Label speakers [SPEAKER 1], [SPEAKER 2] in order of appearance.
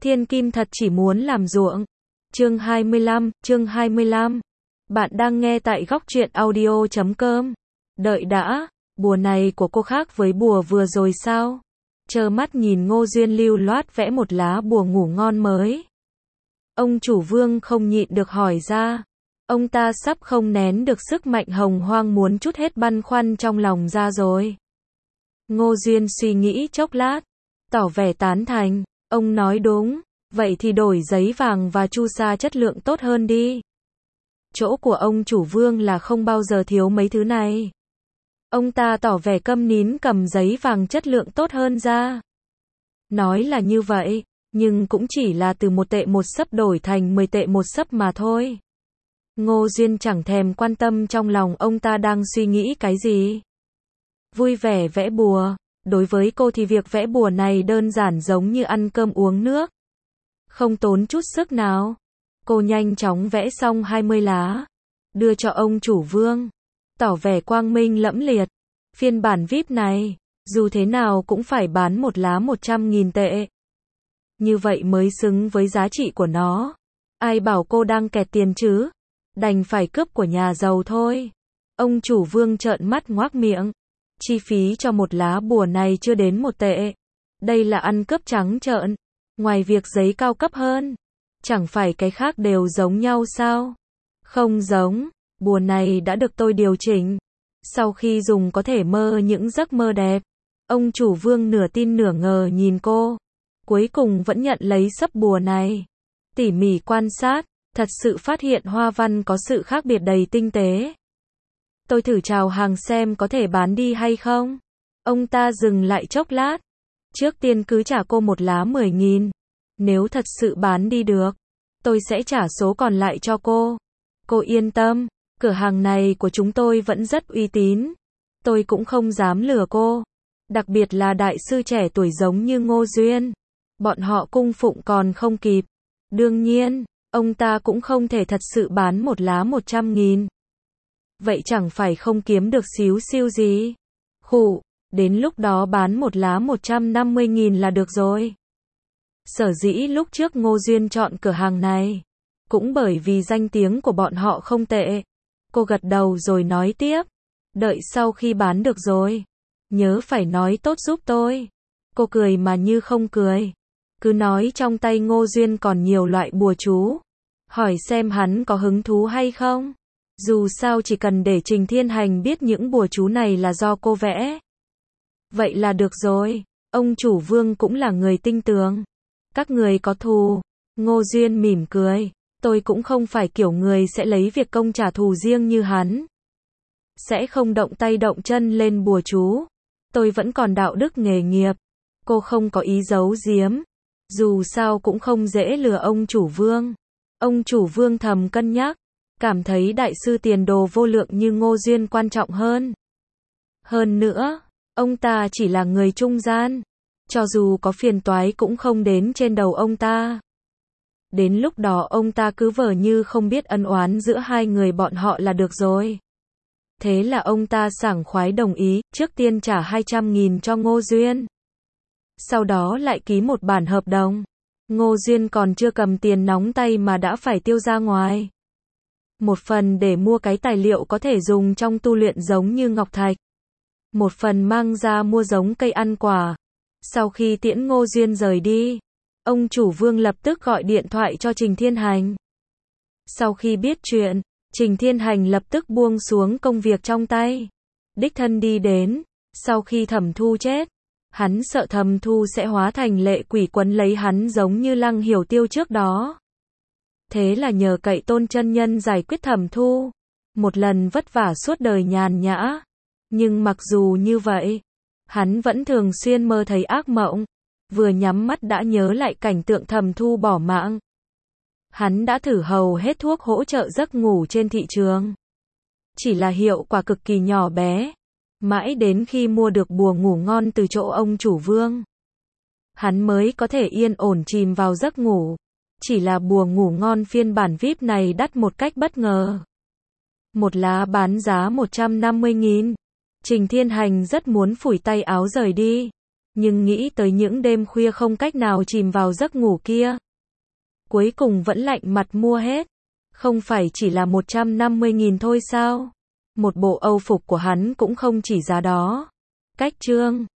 [SPEAKER 1] Thiên Kim thật chỉ muốn làm ruộng. Chương 25. Bạn đang nghe tại góc truyện audio.com. Đợi đã, bùa này của cô khác với bùa vừa rồi sao? Trơ mắt nhìn Ngô Duyên lưu loát vẽ một lá bùa ngủ ngon mới. Ông chủ Vương không nhịn được hỏi ra. Ông ta sắp không nén được sức mạnh hồng hoang muốn trút hết băn khoăn trong lòng ra rồi. Ngô Duyên suy nghĩ chốc lát, tỏ vẻ tán thành. Ông nói đúng, vậy thì đổi giấy vàng và chu sa chất lượng tốt hơn đi. Chỗ của ông chủ Vương là không bao giờ thiếu mấy thứ này. Ông ta tỏ vẻ câm nín cầm giấy vàng chất lượng tốt hơn ra. Nói là như vậy, nhưng cũng chỉ là từ 1 tệ 1 xấp đổi thành 10 tệ 1 xấp mà thôi. Ngô Duyên chẳng thèm quan tâm trong lòng ông ta đang suy nghĩ cái gì. Vui vẻ vẽ bùa. Đối với cô thì việc vẽ bùa này đơn giản giống như ăn cơm uống nước. Không tốn chút sức nào. Cô nhanh chóng vẽ xong 20 lá. Đưa cho ông chủ Vương. Tỏ vẻ quang minh lẫm liệt. Phiên bản VIP này, dù thế nào cũng phải bán một lá 100.000 tệ. Như vậy mới xứng với giá trị của nó. Ai bảo cô đang kẹt tiền chứ? Đành phải cướp của nhà giàu thôi. Ông chủ Vương trợn mắt ngoác miệng. Chi phí cho một lá bùa này chưa đến 1 tệ. Đây là ăn cướp trắng trợn. Ngoài việc giấy cao cấp hơn, chẳng phải cái khác đều giống nhau sao? Không giống, bùa này đã được tôi điều chỉnh. Sau khi dùng có thể mơ những giấc mơ đẹp. Ông chủ Vương nửa tin nửa ngờ nhìn cô. Cuối cùng vẫn nhận lấy xấp bùa này. Tỉ mỉ quan sát, thật sự phát hiện hoa văn có sự khác biệt đầy tinh tế. Tôi thử chào hàng xem có thể bán đi hay không. Ông ta dừng lại chốc lát. Trước tiên cứ trả cô một lá 10.000. Nếu thật sự bán đi được, tôi sẽ trả số còn lại cho cô. Cô yên tâm, cửa hàng này của chúng tôi vẫn rất uy tín. Tôi cũng không dám lừa cô. Đặc biệt là đại sư trẻ tuổi giống như Ngô Duyên. Bọn họ cung phụng còn không kịp. Đương nhiên, ông ta cũng không thể thật sự bán một lá 100.000. Vậy chẳng phải không kiếm được xíu xiu gì. Khụ, đến lúc đó bán một lá 150.000 là được rồi. Sở dĩ lúc trước Ngô Duyên chọn cửa hàng này, cũng bởi vì danh tiếng của bọn họ không tệ. Cô gật đầu rồi nói tiếp. Đợi sau khi bán được rồi, nhớ phải nói tốt giúp tôi. Cô cười mà như không cười. Cứ nói trong tay Ngô Duyên còn nhiều loại bùa chú. Hỏi xem hắn có hứng thú hay không. Dù sao chỉ cần để Trình Thiên Hành biết những bùa chú này là do cô vẽ. Vậy là được rồi. Ông chủ Vương cũng là người tinh tường. Các người có thù. Ngô Duyên mỉm cười. Tôi cũng không phải kiểu người sẽ lấy việc công trả thù riêng như hắn. Sẽ không động tay động chân lên bùa chú. Tôi vẫn còn đạo đức nghề nghiệp. Cô không có ý giấu giếm. Dù sao cũng không dễ lừa ông chủ Vương. Ông chủ Vương thầm cân nhắc. Cảm thấy đại sư tiền đồ vô lượng như Ngô Duyên quan trọng hơn. Hơn nữa, ông ta chỉ là người trung gian. Cho dù có phiền toái cũng không đến trên đầu ông ta. Đến lúc đó ông ta cứ vờ như không biết ân oán giữa hai người bọn họ là được rồi. Thế là ông ta sảng khoái đồng ý, trước tiên trả 200.000 cho Ngô Duyên. Sau đó lại ký một bản hợp đồng. Ngô Duyên còn chưa cầm tiền nóng tay mà đã phải tiêu ra ngoài. Một phần để mua cái tài liệu có thể dùng trong tu luyện giống như ngọc thạch. Một phần mang ra mua giống cây ăn quả. Sau khi tiễn Ngô Duyên rời đi, ông chủ Vương lập tức gọi điện thoại cho Trình Thiên Hành. Sau khi biết chuyện, Trình Thiên Hành lập tức buông xuống công việc trong tay. Đích thân đi đến. Sau khi Thẩm Thu chết, hắn sợ Thẩm Thu sẽ hóa thành lệ quỷ quấn lấy hắn giống như Lăng Hiểu Tiêu trước đó. Thế là nhờ cậy Tôn chân nhân giải quyết Thẩm Thu. Một lần vất vả suốt đời nhàn nhã. Nhưng mặc dù như vậy, hắn vẫn thường xuyên mơ thấy ác mộng. Vừa nhắm mắt đã nhớ lại cảnh tượng Thẩm Thu bỏ mạng. Hắn đã thử hầu hết thuốc hỗ trợ giấc ngủ trên thị trường. Chỉ là hiệu quả cực kỳ nhỏ bé. Mãi đến khi mua được bùa ngủ ngon từ chỗ ông chủ Vương, hắn mới có thể yên ổn chìm vào giấc ngủ. Chỉ là bùa ngủ ngon phiên bản VIP này đắt một cách bất ngờ. Một lá bán giá 150.000. Trình Thiên Hành rất muốn phủi tay áo rời đi. Nhưng nghĩ tới những đêm khuya không cách nào chìm vào giấc ngủ kia. Cuối cùng vẫn lạnh mặt mua hết. Không phải chỉ là 150.000 thôi sao? Một bộ Âu phục của hắn cũng không chỉ giá đó. Cách chương